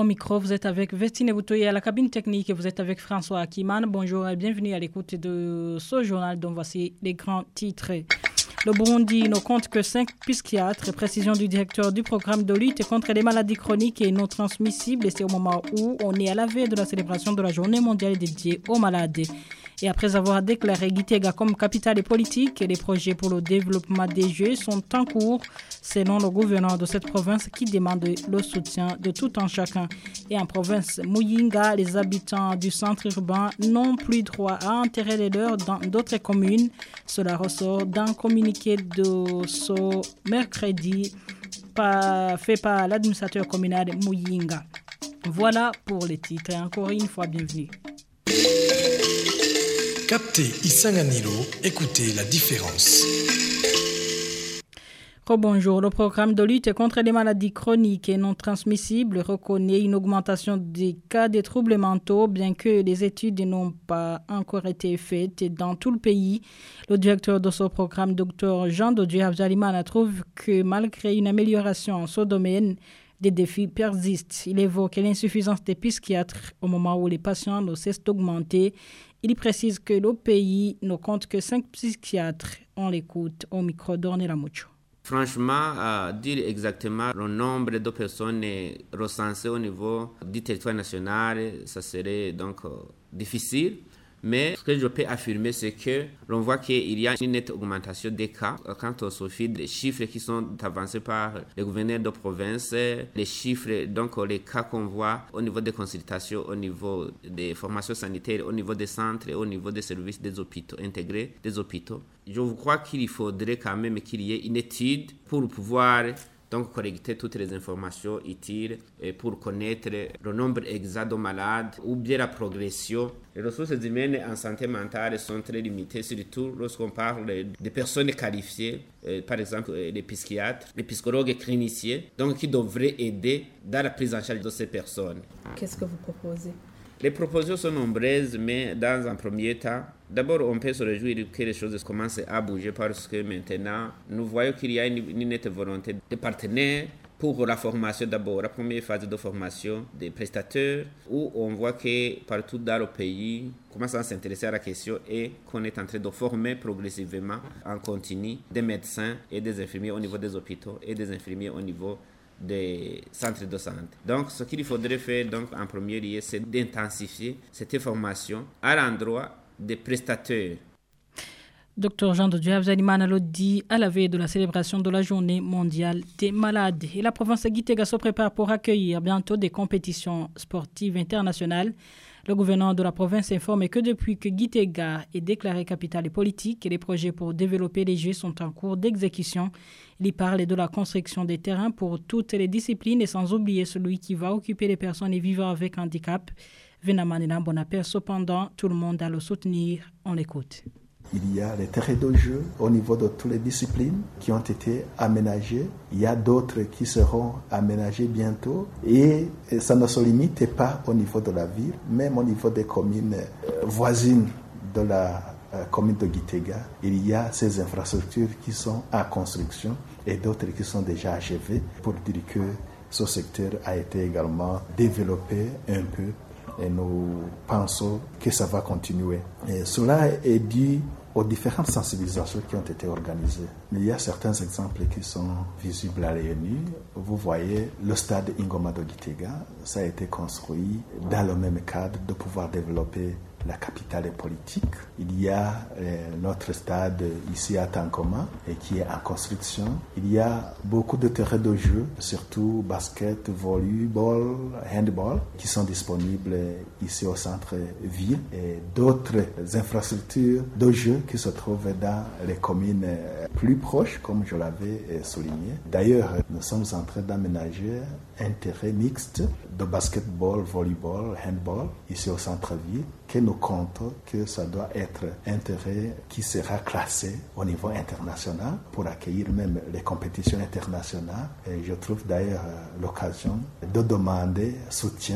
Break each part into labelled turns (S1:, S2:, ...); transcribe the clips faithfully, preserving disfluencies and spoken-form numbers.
S1: au micro, vous êtes avec Vestine Boutoye à la cabine technique et vous êtes avec François Akiman. Bonjour et bienvenue à l'écoute de ce journal dont voici les grands titres. Le Burundi ne compte que cinq psychiatres, précision du directeur du programme de lutte contre les maladies chroniques et non transmissibles. Et c'est au moment où on est à la veille de la célébration de la journée mondiale dédiée aux malades. Et après avoir déclaré Gitega comme capitale politique, les projets pour le développement des Jeux sont en cours, selon le gouverneur de cette province qui demande le soutien de tout un chacun. Et en province Muyinga, les habitants du centre urbain n'ont plus droit à enterrer les leurs dans d'autres communes. Cela ressort d'un communiqué de ce mercredi par, fait par l'administrateur communal Muyinga. Voilà pour les titres. Encore une fois, bienvenue.
S2: Captez Isanganilo, écoutez la différence.
S1: Rebonjour. Le programme de lutte contre les maladies chroniques et non transmissibles reconnaît une augmentation des cas de troubles mentaux, bien que les études n'ont pas encore été faites dans tout le pays. Le directeur de ce programme, Dr Jean Dodieu Abjalimana, trouve que malgré une amélioration en ce domaine, des défis persistent. Il évoque l'insuffisance des psychiatres au moment où les patients ne cessent d'augmenter. Il précise que le pays ne compte que cinq psychiatres. On l'écoute au micro d'Ornella Mucho.
S3: Franchement, euh, dire exactement le nombre de personnes recensées au niveau du territoire national, ça serait donc euh, difficile. Mais ce que je peux affirmer, c'est que l'on voit qu'il y a une nette augmentation des cas. Quand on se fie des chiffres qui sont avancés par les gouverneurs de province, les chiffres, donc les cas qu'on voit au niveau des consultations, au niveau des formations sanitaires, au niveau des centres et au niveau des services des hôpitaux, intégrés des hôpitaux. Je crois qu'il faudrait quand même qu'il y ait une étude pour pouvoir donc collecter toutes les informations utiles et pour connaître le nombre exact de malades ou bien la progression. Les ressources humaines en santé mentale sont très limitées, surtout lorsqu'on parle de personnes qualifiées, euh, par exemple les psychiatres, les psychologues et cliniciens, donc qui devraient aider dans la prise en charge de ces personnes.
S4: Qu'est-ce que vous proposez ?
S3: Les propositions sont nombreuses, mais dans un premier temps, d'abord on peut se réjouir que les choses commencent à bouger parce que maintenant, nous voyons qu'il y a une, une nette volonté de partenaires pour la formation d'abord, la première phase de formation des prestateurs, où on voit que partout dans le pays, on commence à s'intéresser à la question et qu'on est en train de former progressivement en continu des médecins et des infirmiers au niveau des hôpitaux et des infirmiers au niveau des centres de santé. Donc, ce qu'il faudrait faire donc, en premier lieu, c'est d'intensifier cette formation à l'endroit des prestateurs.
S1: Docteur Jean Dodieu Abjalimana l'a dit à la veille de la célébration de la journée mondiale des malades. Et la province de Gitega se prépare pour accueillir bientôt des compétitions sportives internationales. Le gouverneur de la province informe que depuis que Gitega est déclaré capitale politique, les projets pour développer les Jeux sont en cours d'exécution. Il parle de la construction des terrains pour toutes les disciplines et sans oublier celui qui va occuper les personnes vivant avec handicap. Venamanina Bonaparte, cependant, tout le monde a le soutenir. On l'écoute.
S5: Il y a les terrains de jeu au niveau de toutes les disciplines qui ont été aménagés. Il y a d'autres qui seront aménagés bientôt. Et ça ne se limite pas au niveau de la ville, même au niveau des communes voisines de la commune de Gitega. Il y a ces infrastructures qui sont en construction et d'autres qui sont déjà achevées pour dire que ce secteur a été également développé un peu. Et nous pensons que ça va continuer. Et cela est dû aux différentes sensibilisations qui ont été organisées. Il y a certains exemples qui sont visibles à l'œil nu. Vous voyez le stade Ingoma de Gitega, ça a été construit dans le même cadre de pouvoir développer la capitale politique. Il y a euh, notre stade ici à Tankoma et qui est en construction. Il y a beaucoup de terrains de jeu, surtout basket, volleyball, handball, qui sont disponibles ici au centre-ville et d'autres infrastructures de jeu qui se trouvent dans les communes plus proches, comme je l'avais souligné. D'ailleurs, nous sommes en train d'aménager un terrain mixte de basketball, volleyball, handball ici au centre-ville, que nous comptons que ça doit être un terrain qui sera classé au niveau international pour accueillir même les compétitions internationales. Et je trouve d'ailleurs l'occasion de demander soutien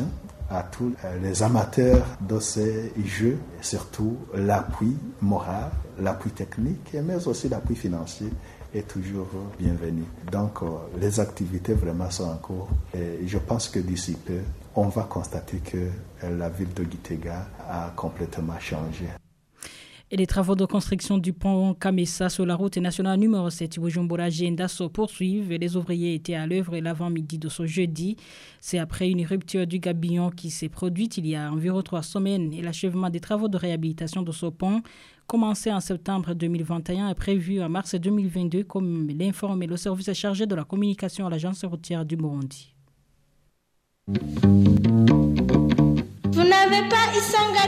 S5: à tous les amateurs de ces jeux, et surtout l'appui moral, l'appui technique, mais aussi l'appui financier est toujours bienvenu. Donc les activités vraiment sont en cours et je pense que d'ici peu, on va constater que la ville de Gitega a complètement changé.
S1: Et les travaux de construction du pont Kamessa sur la route nationale numéro sept Bujumbura-Jenda se poursuivent et les ouvriers étaient à l'œuvre l'avant-midi de ce jeudi. C'est après une rupture du gabillon qui s'est produite il y a environ trois semaines et l'achèvement des travaux de réhabilitation de ce pont, commencé en septembre deux mille vingt et un, est prévu en mars deux mille vingt-deux, comme l'informe le service chargé de la communication à l'agence routière du Burundi.
S4: Vous n'avez pas Isanganilo ?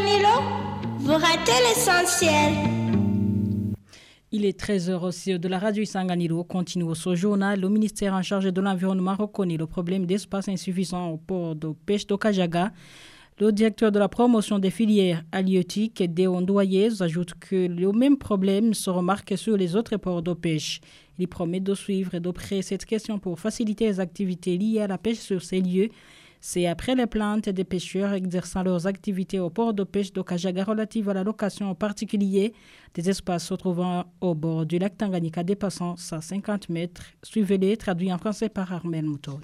S4: Vous ratez l'essentiel.
S1: Il est treize heures aussi de la radio Isanganilo. Continue ce journal. Le ministère en charge de l'environnement reconnaît le problème d'espace insuffisant au port de pêche d'Okajaga. Le directeur de la promotion des filières halieutiques, Déon Douayez, ajoute que le même problème se remarque sur les autres ports de pêche. Il promet de suivre de près cette question pour faciliter les activités liées à la pêche sur ces lieux. C'est après les plaintes des pêcheurs exerçant leurs activités au port de pêche d'Okajaga relatives à la location en particulier des espaces se trouvant au bord du lac Tanganyika dépassant cent cinquante mètres. Suivez-les, traduit en français par Armel Mouton.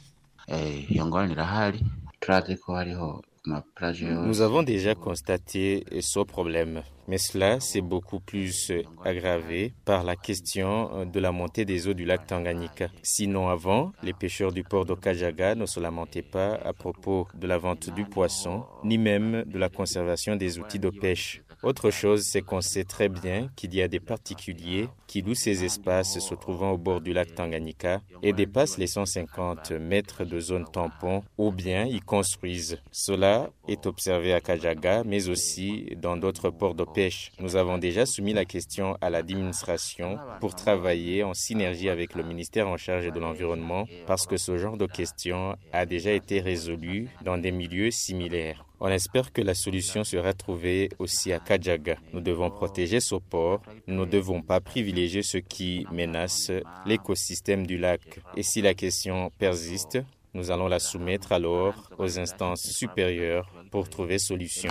S6: Nous avons déjà constaté ce problème, mais cela s'est beaucoup plus aggravé par la question de la montée des eaux du lac Tanganyika. Sinon avant, les pêcheurs du port d'Okajaga ne se lamentaient pas à propos de la vente du poisson, ni même de la conservation des outils de pêche. Autre chose, c'est qu'on sait très bien qu'il y a des particuliers qui louent ces espaces se trouvant au bord du lac Tanganyika et dépassent les cent cinquante mètres de zone tampon ou bien y construisent. Cela est observé à Kajaga, mais aussi dans d'autres ports de pêche. Nous avons déjà soumis la question à l'administration pour travailler en synergie avec le ministère en charge de l'environnement parce que ce genre de question a déjà été résolu dans des milieux similaires. On espère que la solution sera trouvée aussi à Kajaga. Nous devons protéger ce port. Nous ne devons pas privilégier ce qui menace l'écosystème du lac. Et si la question persiste, nous allons la soumettre alors aux instances supérieures pour trouver solution.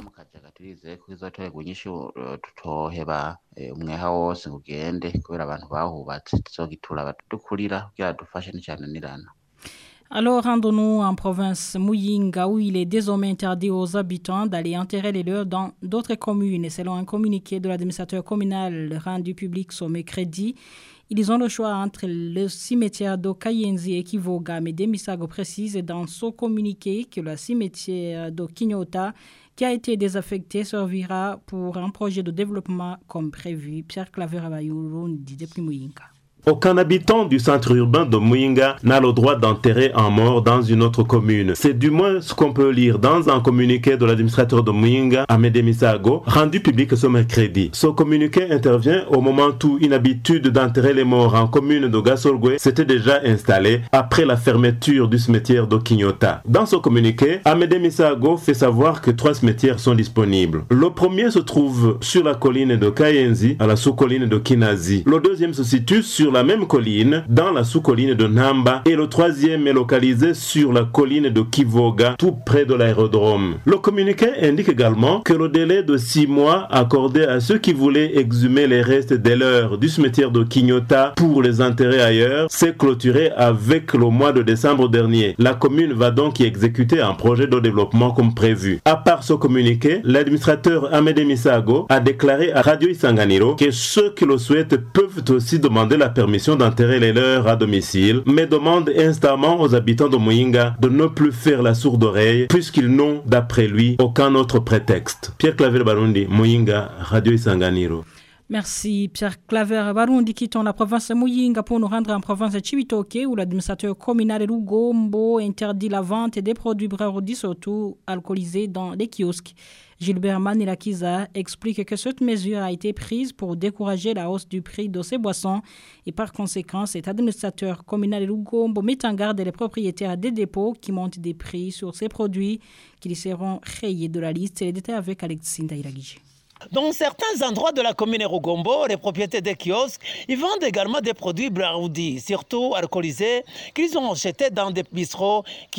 S1: Alors, rendons-nous en province Muyinga où il est désormais interdit aux habitants d'aller enterrer les leurs dans d'autres communes. Et selon un communiqué de l'administrateur communal rendu public ce mercredi, ils ont le choix entre le cimetière de Kayenzi et Kivoga. Mais Demisago précise dans son communiqué que le cimetière de Kinyota, qui a été désaffecté, servira pour un projet de développement comme prévu. Pierre Claver Abayuru dit depuis Muyinga.
S7: Aucun habitant du centre urbain de Muyinga n'a le droit d'enterrer un mort dans une autre commune. C'est du moins ce qu'on peut lire dans un communiqué de l'administrateur de Muyinga, Amédée Misago, rendu public ce mercredi. Ce communiqué intervient au moment où une habitude d'enterrer les morts en commune de Gasorgwe s'était déjà installée après la fermeture du cimetière de Kinyota. Dans ce communiqué, Amédée Misago fait savoir que trois cimetières sont disponibles. Le premier se trouve sur la colline de Kayenzi, à la sous-colline de Kinazi. Le deuxième se situe sur la même colline, dans la sous-colline de Namba, et le troisième est localisé sur la colline de Kivoga, tout près de l'aérodrome. Le communiqué indique également que le délai de six mois accordé à ceux qui voulaient exhumer les restes des leurs du cimetière de Kinyota pour les enterrer ailleurs s'est clôturé avec le mois de décembre dernier. La commune va donc y exécuter un projet de développement comme prévu. À part ce communiqué, l'administrateur Amédée Misago a déclaré à Radio Isanganiro que ceux qui le souhaitent peuvent aussi demander la permission d'enterrer les leurs à domicile, mais demande instamment aux habitants de Muyinga de ne plus faire la sourde oreille puisqu'ils n'ont, d'après lui, aucun autre prétexte. Pierre Claver Barundi, Muyinga, Radio Isanganiro.
S1: Merci Pierre Claver Barundi. Quittons la province de Muyinga pour nous rendre en province de Chibitoke où l'administrateur communal Rugombo interdit la vente des produits brarodi, surtout alcoolisés, dans les kiosques. Gilbert Manilakiza explique que cette mesure a été prise pour décourager la hausse du prix de ces boissons et par conséquent, cet administrateur communal Rugombo met en garde les propriétaires des dépôts qui montent des prix sur ces produits qui seront rayés de la liste. Les détails avec Alexis Ndairagiji.
S8: Dans certains endroits de la commune Rugombo, les propriétaires des kiosques, ils vendent également des produits braroudi, surtout alcoolisés, qu'ils ont achetés dans des bistrots qui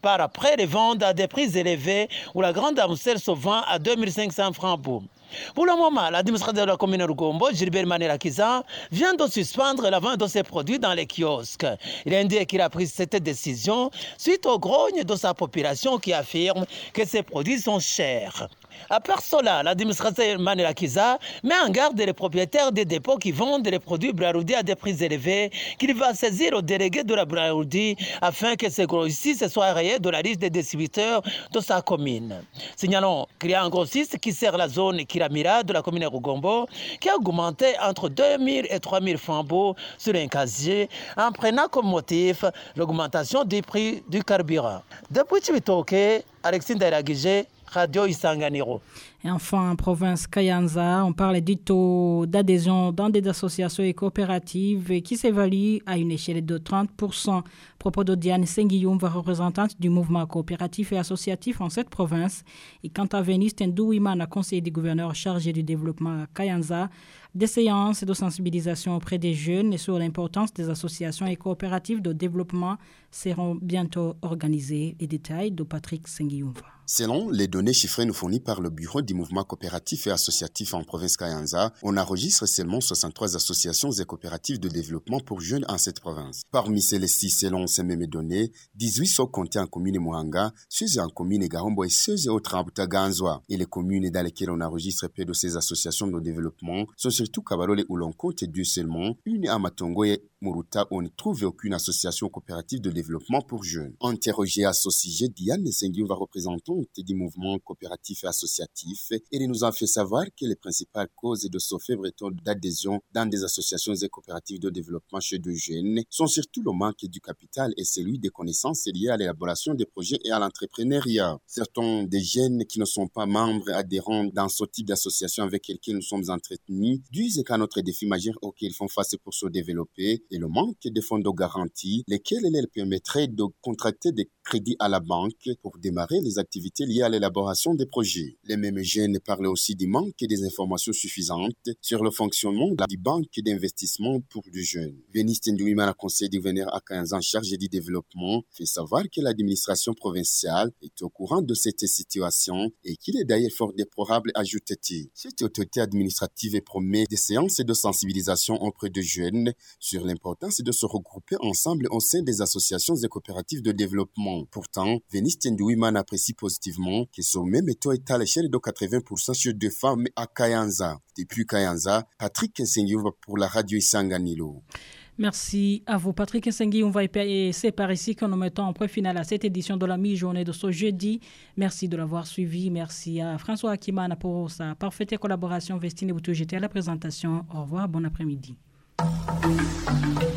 S8: par après les vendre à des prix élevés où la grande Amstel se vend à deux mille cinq cents francs pour. Pour le moment, l'administrateur de la commune de Rugombo, Gilbert Manelakiza, vient de suspendre la vente de ses produits dans les kiosques. Il indique qu'il a pris cette décision suite aux grognes de sa population qui affirme que ces produits sont chers. À part cela, l'administrateur Manelakiza met en garde les propriétaires des dépôts qui vendent les produits Braroudi à des prix élevés qu'il va saisir au délégué de la Braroudi afin que ces grossistes soient rayés de la liste des distributeurs de sa commune. Signalons qu'il y a un grossiste qui sert la zone Kiramira de la commune de Rugombo qui a augmenté entre deux mille et trois mille francs sur un casier en prenant comme motif l'augmentation du prix du carburant. Depuis Chibitoke, Alexis Ndairagije, Radio Isanganiro.
S1: Et enfin, en province Kayanza, on parle du taux d'adhésion dans des associations et coopératives qui s'évalue à une échelle de trente pour cent. Propos de Diane Senguiyoumva, représentante du mouvement coopératif et associatif en cette province. Et quant à Vénis Tendouimana, conseiller du gouverneur chargé du développement à Kayanza, des séances de sensibilisation auprès des jeunes et sur l'importance des associations et coopératives de développement seront bientôt organisées. Les détails de Patrick Senguiyoumva.
S9: Selon les données chiffrées nous fournies par le bureau du mouvement coopératif et associatif en province Kayanza, on enregistre seulement soixante-trois associations et coopératives de développement pour jeunes en cette province. Parmi celles-ci, selon ces mêmes données, dix-huit sont comptées en commune Mohanga, seize en commune Garombo et seize autres en Butaganzwa. Et les communes dans lesquelles on enregistre peu de ces associations de développement sont surtout Kabarole où l'on compte deux seulement, une à Matongo et Muruta où on ne trouve aucune association coopérative de développement pour jeunes. Interrogé à ce sujet, Diane Senguiyoumva, représentante du mouvement coopératif et associatif, elle nous a fait savoir que les principales causes de ce faible taux d'adhésion dans des associations et coopératives de développement chez de jeunes sont surtout le manque du capital et celui des connaissances liées à l'élaboration des projets et à l'entrepreneuriat. Certains des jeunes qui ne sont pas membres adhérents dans ce type d'association avec lesquels nous sommes entretenus disent qu'un autre défi majeur auquel ils font face pour se développer est le manque de fonds de garantie, lesquels leur permettraient de contracter des crédits à la banque pour démarrer les activités liées à l'élaboration des projets. Les mêmes jeunes parlent aussi du manque des informations suffisantes sur le fonctionnement de la banque d'investissement pour les jeunes. Vénis Tendouimana, conseiller du gouverneur à Kayanza en charge du développement, fait savoir que l'administration provinciale est au courant de cette situation et qu'il est d'ailleurs fort déplorable, ajoute-t-il. Cette autorité administrative promet des séances de sensibilisation auprès des jeunes sur l'importance de se regrouper ensemble au sein des associations et coopératives de développement. Pourtant, Vénis Tendouimana apprécie positivement que ce même taux est à l'échelle de quatre-vingts pour cent chez deux femmes à Kayanza. Depuis Kayanza, Patrick Senguiyoumva pour la radio Isanganilo.
S1: Merci à vous, Patrick Sengui. On va c'est par ici que nous mettons en point final à cette édition de la mi-journée de ce jeudi. Merci de l'avoir suivi. Merci à François Akimana pour sa parfaite collaboration. Vestine Boutou, j'étais à la présentation. Au revoir, bon après-midi.